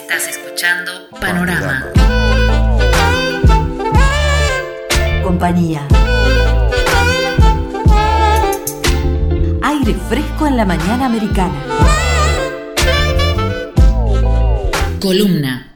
Estás escuchando Panorama. Compañía. Aire fresco en la mañana americana. Columna.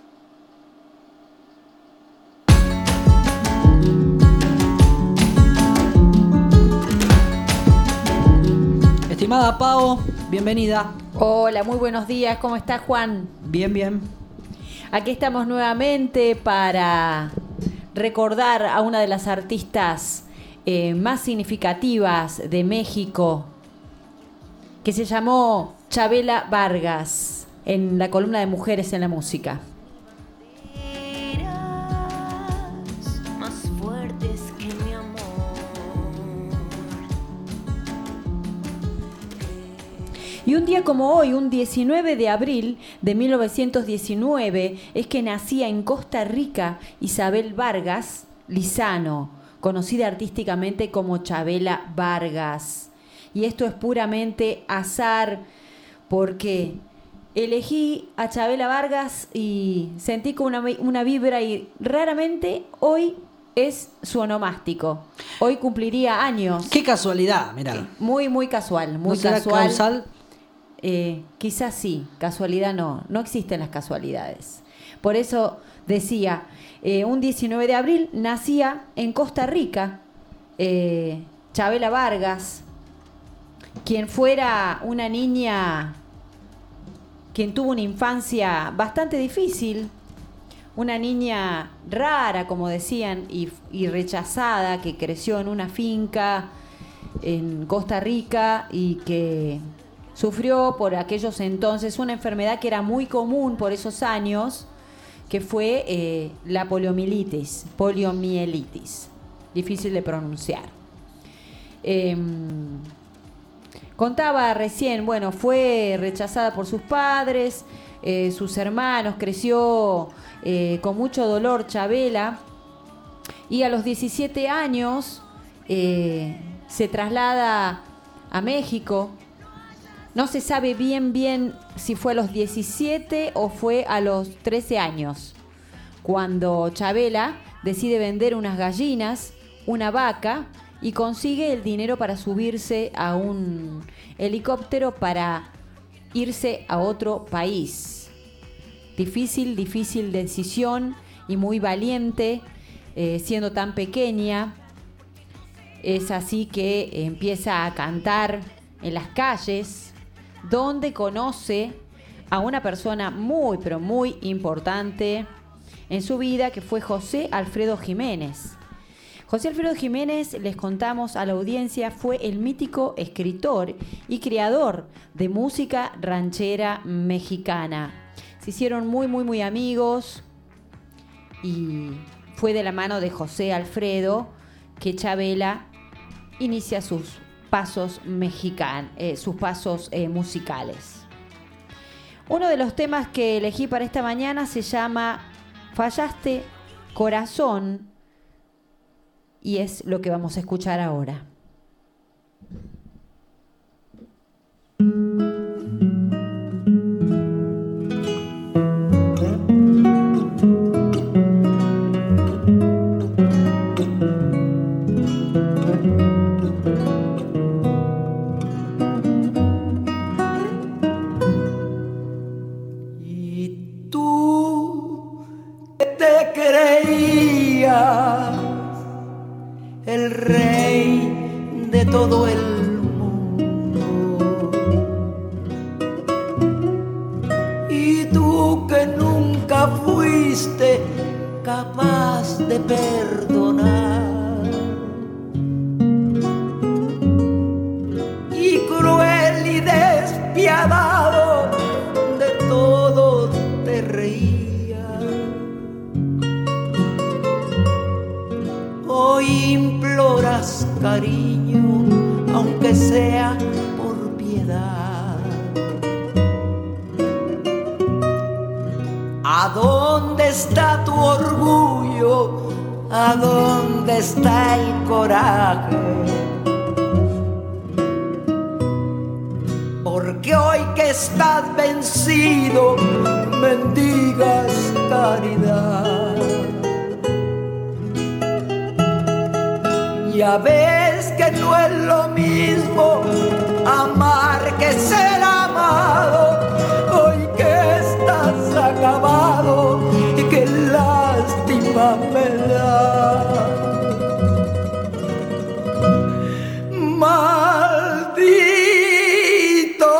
Estimada Pau, bienvenida. Hola, muy buenos días. ¿Cómo está, Juan? Bien, bien. Aquí estamos nuevamente para recordar a una de las artistas más significativas de México, que se llamó Chabela Vargas, en la columna de Mujeres en la Música. Y un día como hoy, un 19 de abril de 1919, es que nacía en Costa Rica Isabel Vargas Lizano, conocida artísticamente como Chabela Vargas. Y esto es puramente azar, porque elegí a Chabela Vargas y sentí como una vibra, y raramente hoy es su onomástico. Hoy cumpliría años. Qué casualidad, mirá. Muy, muy casual, muy ¿No será casual. causal? Quizás sí, casualidad no existen las casualidades. Por eso decía, un 19 de abril nacía en Costa Rica Chabela Vargas, quien fuera una niña, quien tuvo una infancia bastante difícil, una niña rara, como decían, y rechazada, que creció en una finca en Costa Rica y que sufrió por aquellos entonces una enfermedad que era muy común por esos años, que fue la poliomielitis, difícil de pronunciar. Contaba recién, bueno, fue rechazada por sus padres, sus hermanos, creció con mucho dolor Chabela, y a los 17 años se traslada a México. No se sabe bien si fue a los 17 o fue a los 13 años, cuando Chabela decide vender unas gallinas, una vaca, y consigue el dinero para subirse a un helicóptero para irse a otro país. Difícil decisión, y muy valiente, siendo tan pequeña. Es así que empieza a cantar en las calles, donde conoce a una persona muy, pero muy importante en su vida, que fue José Alfredo Jiménez. José Alfredo Jiménez, les contamos a la audiencia, fue el mítico escritor y creador de música ranchera mexicana. Se hicieron muy amigos, y fue de la mano de José Alfredo que Chabela inicia sus pasos musicales. Uno de los temas que elegí para esta mañana se llama Fallaste Corazón, y es lo que vamos a escuchar ahora. El rey de todo el mundo, y tú que nunca fuiste capaz de perdonar, y cruel y despiadado de todo te reías. Hoy imploras cariño, aunque sea por piedad. ¿A dónde está tu orgullo? ¿A dónde está el coraje? Porque hoy que estás vencido, mendigas caridad. Ya ves que no es lo mismo amar que ser amado. Hoy que estás acabado y qué lástima me da. Maldito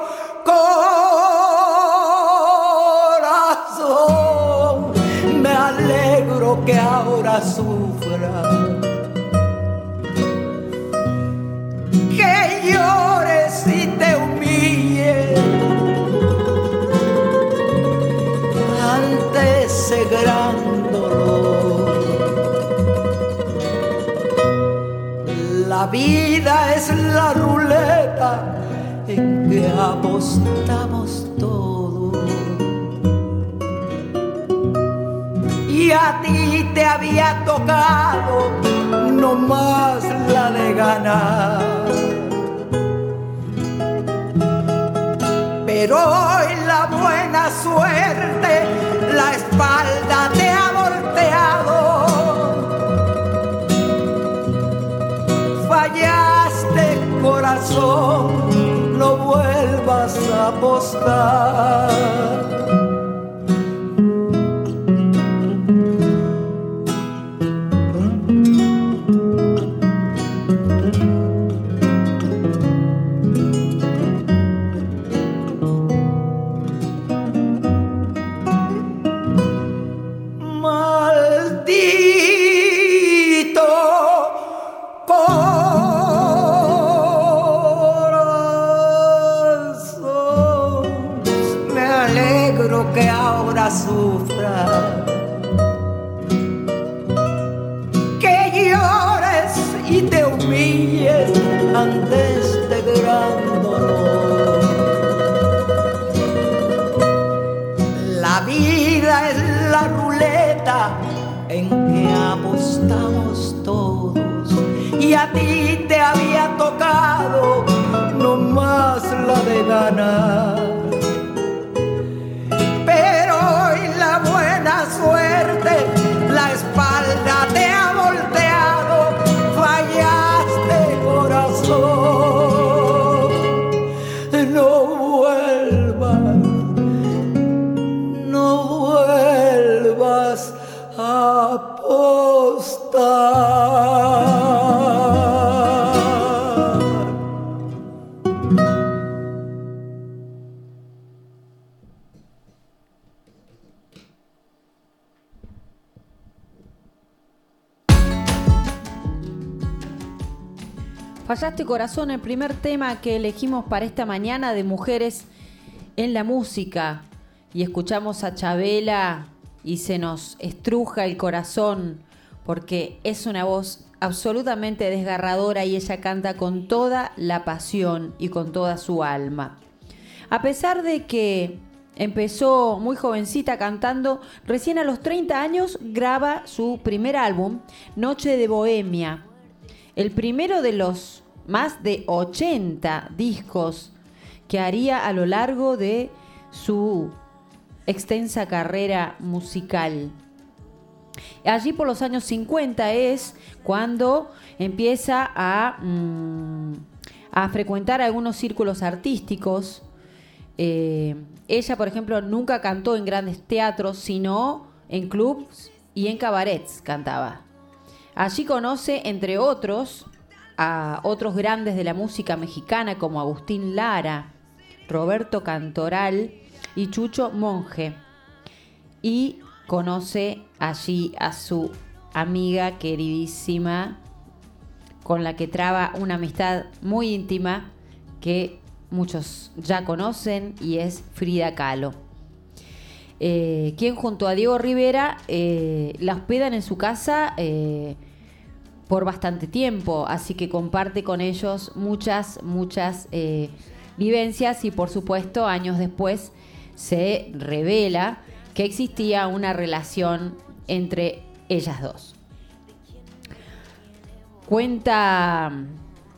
corazón, me alegro que ahora sufra, que llores y te humilles ante ese gran dolor. La vida es la ruleta en que apostamos todos. Y a ti te había tocado no más la de ganar. Pero hoy la buena suerte la espalda te ha volteado. Fallaste, corazón, no vuelvas a apostar. Que ahora sufra, que llores y te humilles ante este gran dolor. La vida es la ruleta en que apostamos todos, y a ti te había tocado no más la de ganar. Suerte, la espalda te ha volteado, fallaste, corazón. No vuelvas a apostar. Fallaste, corazón, el primer tema que elegimos para esta mañana de Mujeres en la Música. Y escuchamos a Chabela y se nos estruja el corazón porque es una voz absolutamente desgarradora y ella canta con toda la pasión y con toda su alma. A pesar de que empezó muy jovencita cantando, recién a los 30 años graba su primer álbum, Noche de Bohemia. El primero de los más de 80 discos que haría a lo largo de su extensa carrera musical. Allí por los años 50 es cuando empieza a frecuentar algunos círculos artísticos. Ella, por ejemplo, nunca cantó en grandes teatros, sino en clubs y en cabarets cantaba. Allí conoce, entre otros, a otros grandes de la música mexicana como Agustín Lara, Roberto Cantoral y Chucho Monge. Y conoce allí a su amiga queridísima, con la que traba una amistad muy íntima que muchos ya conocen, y es Frida Kahlo. Quien junto a Diego Rivera la hospedan en su casa por bastante tiempo, así que comparte con ellos muchas vivencias, y por supuesto años después se revela que existía una relación entre ellas dos. Cuenta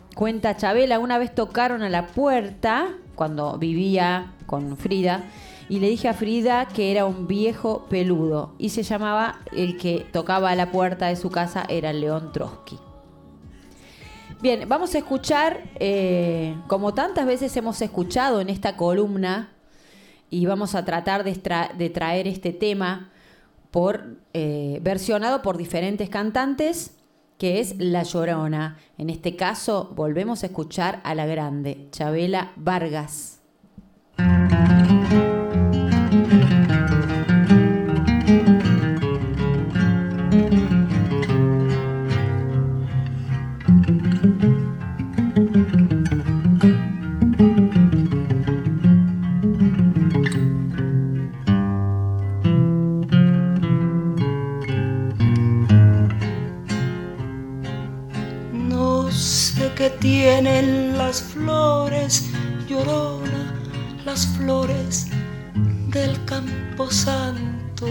Chabela, una vez tocaron a la puerta cuando vivía con Frida y le dije a Frida que era un viejo peludo y se llamaba, el que tocaba a la puerta de su casa era León Trotsky. Bien, vamos a escuchar, como tantas veces hemos escuchado en esta columna, y vamos a tratar de traer este tema versionado por diferentes cantantes, que es La Llorona. En este caso, volvemos a escuchar a la grande, Chabela Vargas. Que tienen las flores, Llorona, las flores del Camposanto.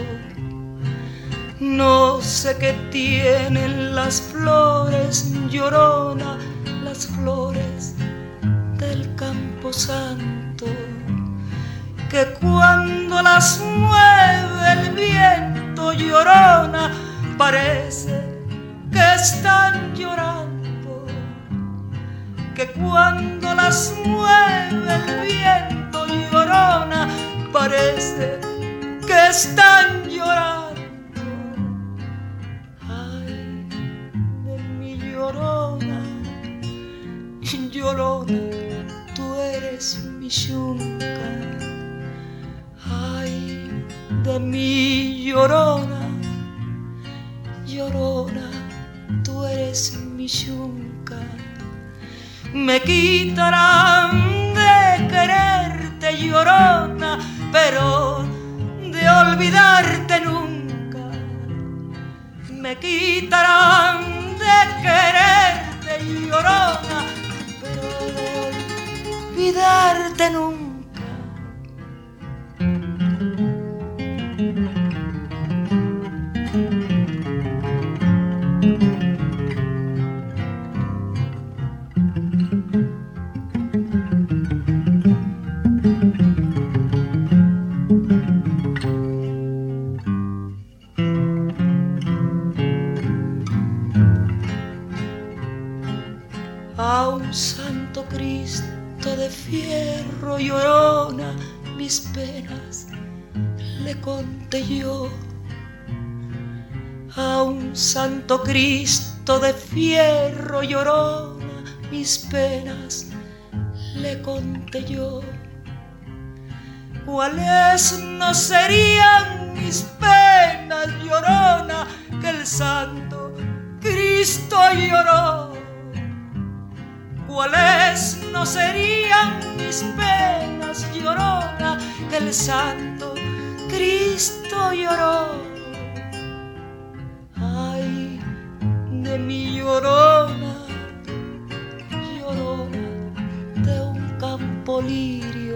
No sé qué tienen las flores, Llorona, las flores del Camposanto, que cuando las mueve el viento, Llorona, parece que están llorando. Que cuando las mueve el viento, Llorona, parece que están llorando. Ay, de mi Llorona, Llorona, tú eres mi yunca. Ay, de mi Llorona, Llorona, tú eres mi yunca. Me quitarán de quererte, Llorona, pero de olvidarte nunca. Me quitarán de quererte, Llorona, pero de olvidarte nunca. A un santo Cristo de fierro, Llorona, mis penas le conté yo. A un santo Cristo de fierro, Llorona, mis penas le conté yo. ¿Cuáles no serían mis penas, Llorona, que el santo Cristo lloró? ¿Cuáles no serían mis penas, Llorona, que el santo Cristo lloró? Ay, de mi Llorona, Llorona de un campo lirio.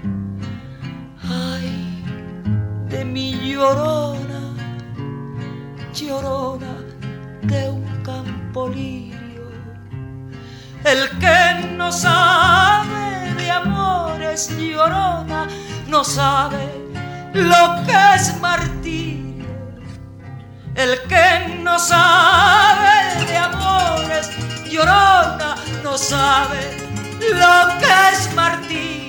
Ay, de mi Llorona, Llorona de un campo lirio. El que no sabe de amores, Llorona, no sabe lo que es martirio. El que no sabe de amores, Llorona, no sabe lo que es martirio.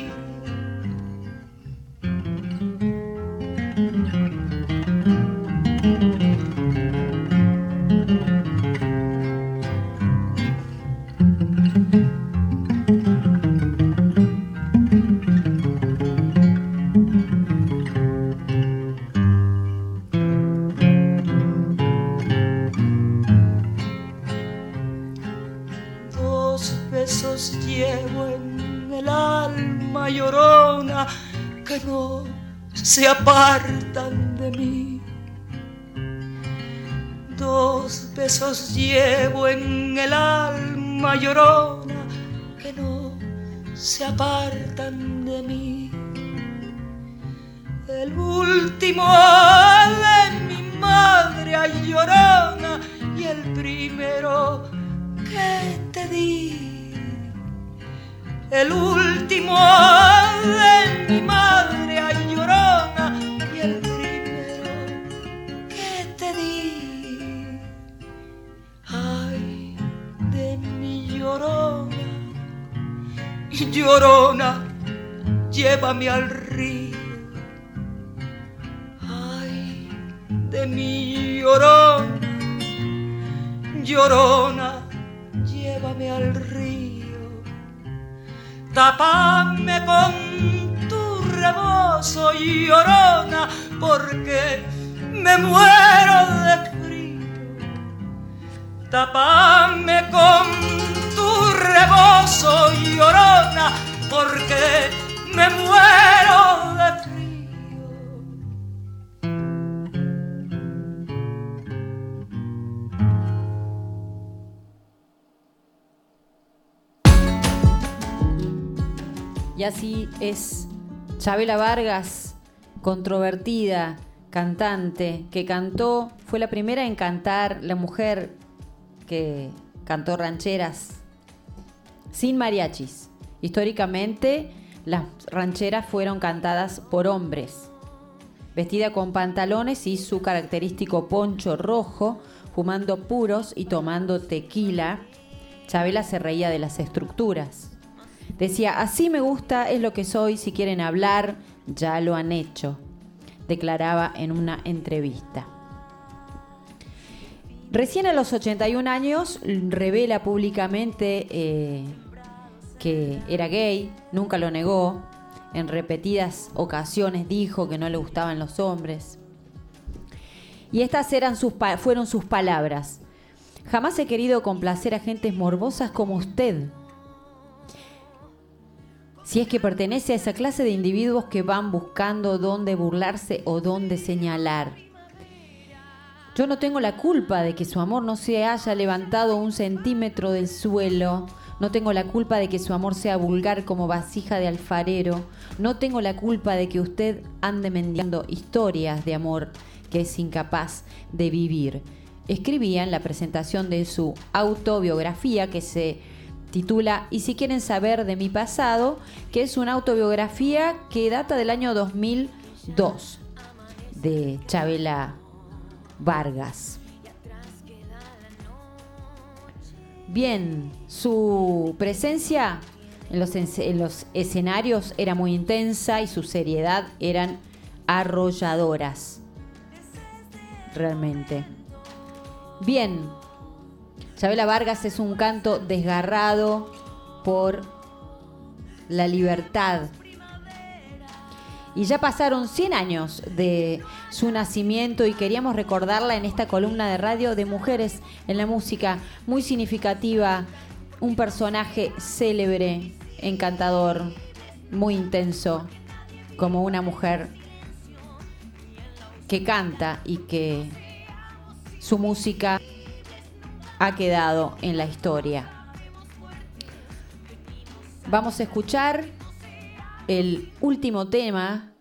Llevo en el alma, Llorona, que no se apartan de mí. 2 besos llevo en el alma, Llorona, que no se apartan de mí. El último de mi madre, ay, Llorona, y el primero que te di. El último de mi madre, ay, Llorona, Llorona, llévame al río. Ay, de mi Llorona, Llorona, llévame al río. Tápame con tu rebozo, Llorona, porque me muero de frío. Tápame con tu rebozo, Llorona, porque me muero de frío. Y así es Chabela Vargas, controvertida, cantante, que cantó, fue la primera en cantar, la mujer que cantó rancheras sin mariachis. Históricamente, las rancheras fueron cantadas por hombres. Vestida con pantalones y su característico poncho rojo, fumando puros y tomando tequila, Chabela se reía de las estructuras. Decía, así me gusta, es lo que soy, si quieren hablar, ya lo han hecho, declaraba en una entrevista. Recién a los 81 años revela públicamente que era gay, nunca lo negó, en repetidas ocasiones dijo que no le gustaban los hombres. Y estas fueron sus palabras. Jamás he querido complacer a gentes morbosas como usted. Si es que pertenece a esa clase de individuos que van buscando dónde burlarse o dónde señalar. Yo no tengo la culpa de que su amor no se haya levantado 1 centímetro del suelo. No tengo la culpa de que su amor sea vulgar como vasija de alfarero. No tengo la culpa de que usted ande mendigando historias de amor que es incapaz de vivir. Escribía en la presentación de su autobiografía que se titula Y si quieren saber de mi pasado, que es una autobiografía que data del año 2002 de Chabela Vargas. Bien, su presencia en los escenarios era muy intensa y su seriedad eran arrolladoras, realmente. Bien, Chabela Vargas es un canto desgarrado por la libertad. Y ya pasaron 100 años de su nacimiento y queríamos recordarla en esta columna de radio de Mujeres en la Música, muy significativa, un personaje célebre, encantador, muy intenso, como una mujer que canta y que su música ha quedado en la historia. Vamos a escuchar el último tema.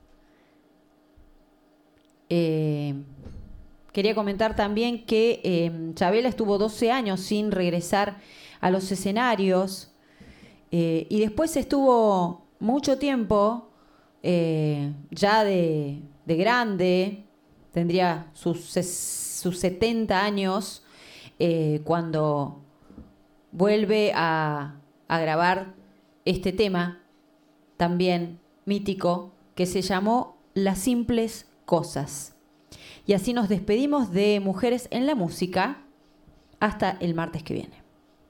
Quería comentar también que Chabela estuvo 12 años sin regresar a los escenarios y después estuvo mucho tiempo ya de grande, tendría sus 70 años, cuando vuelve a grabar este tema también mítico que se llamó Las simples cosas. Y así nos despedimos de Mujeres en la Música hasta el martes que viene.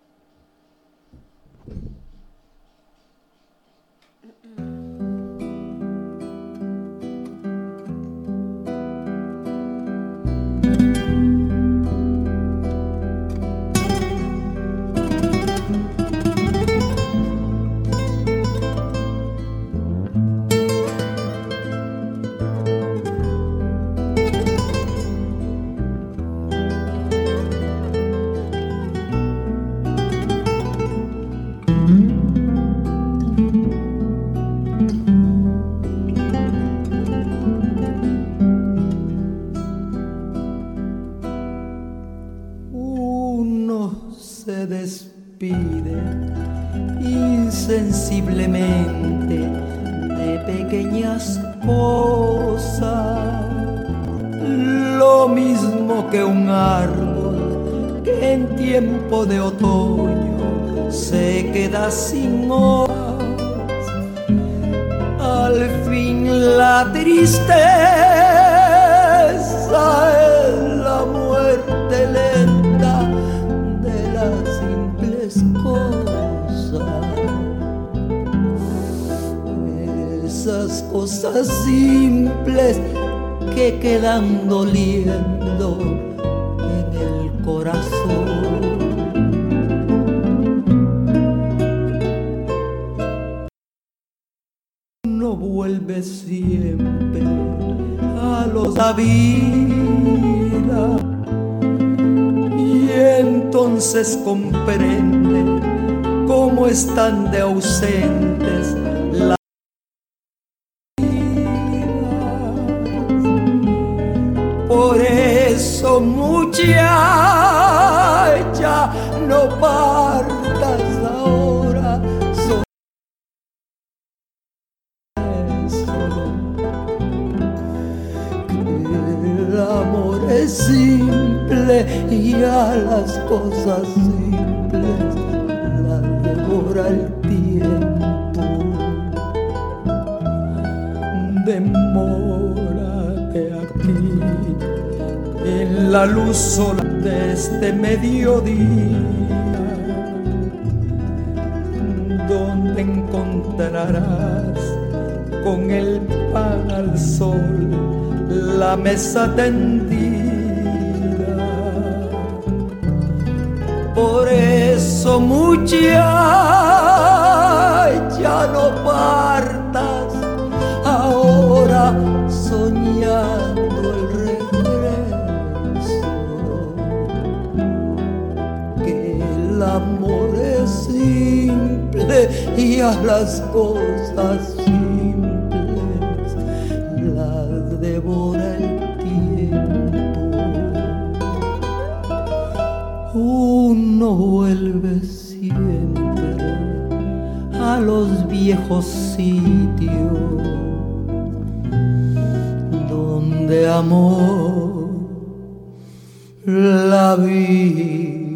despide insensiblemente de pequeñas cosas, lo mismo que un árbol que en tiempo de otoño se queda sin hoja. fin la tristeza es la muerte lenta de las simples cosas. Esas cosas simples que quedan doliendo en el corazón. Uno vuelve siempre a los la vida y entonces comprende cómo están de ausentes las vidas. Por eso, muchacha, no partas ahora. El amor es simple y a las cosas simples las devora el tiempo. Demórate aquí en la luz sola de este mediodía, donde encontrarás con el pan al sol la mesa tendida. Por eso, muchacha, no partas ahora soñando el regreso, que el amor es simple y a las cosas simples las devora el tiempo. Uno vuelve siempre a los viejos sitios donde amó la vida.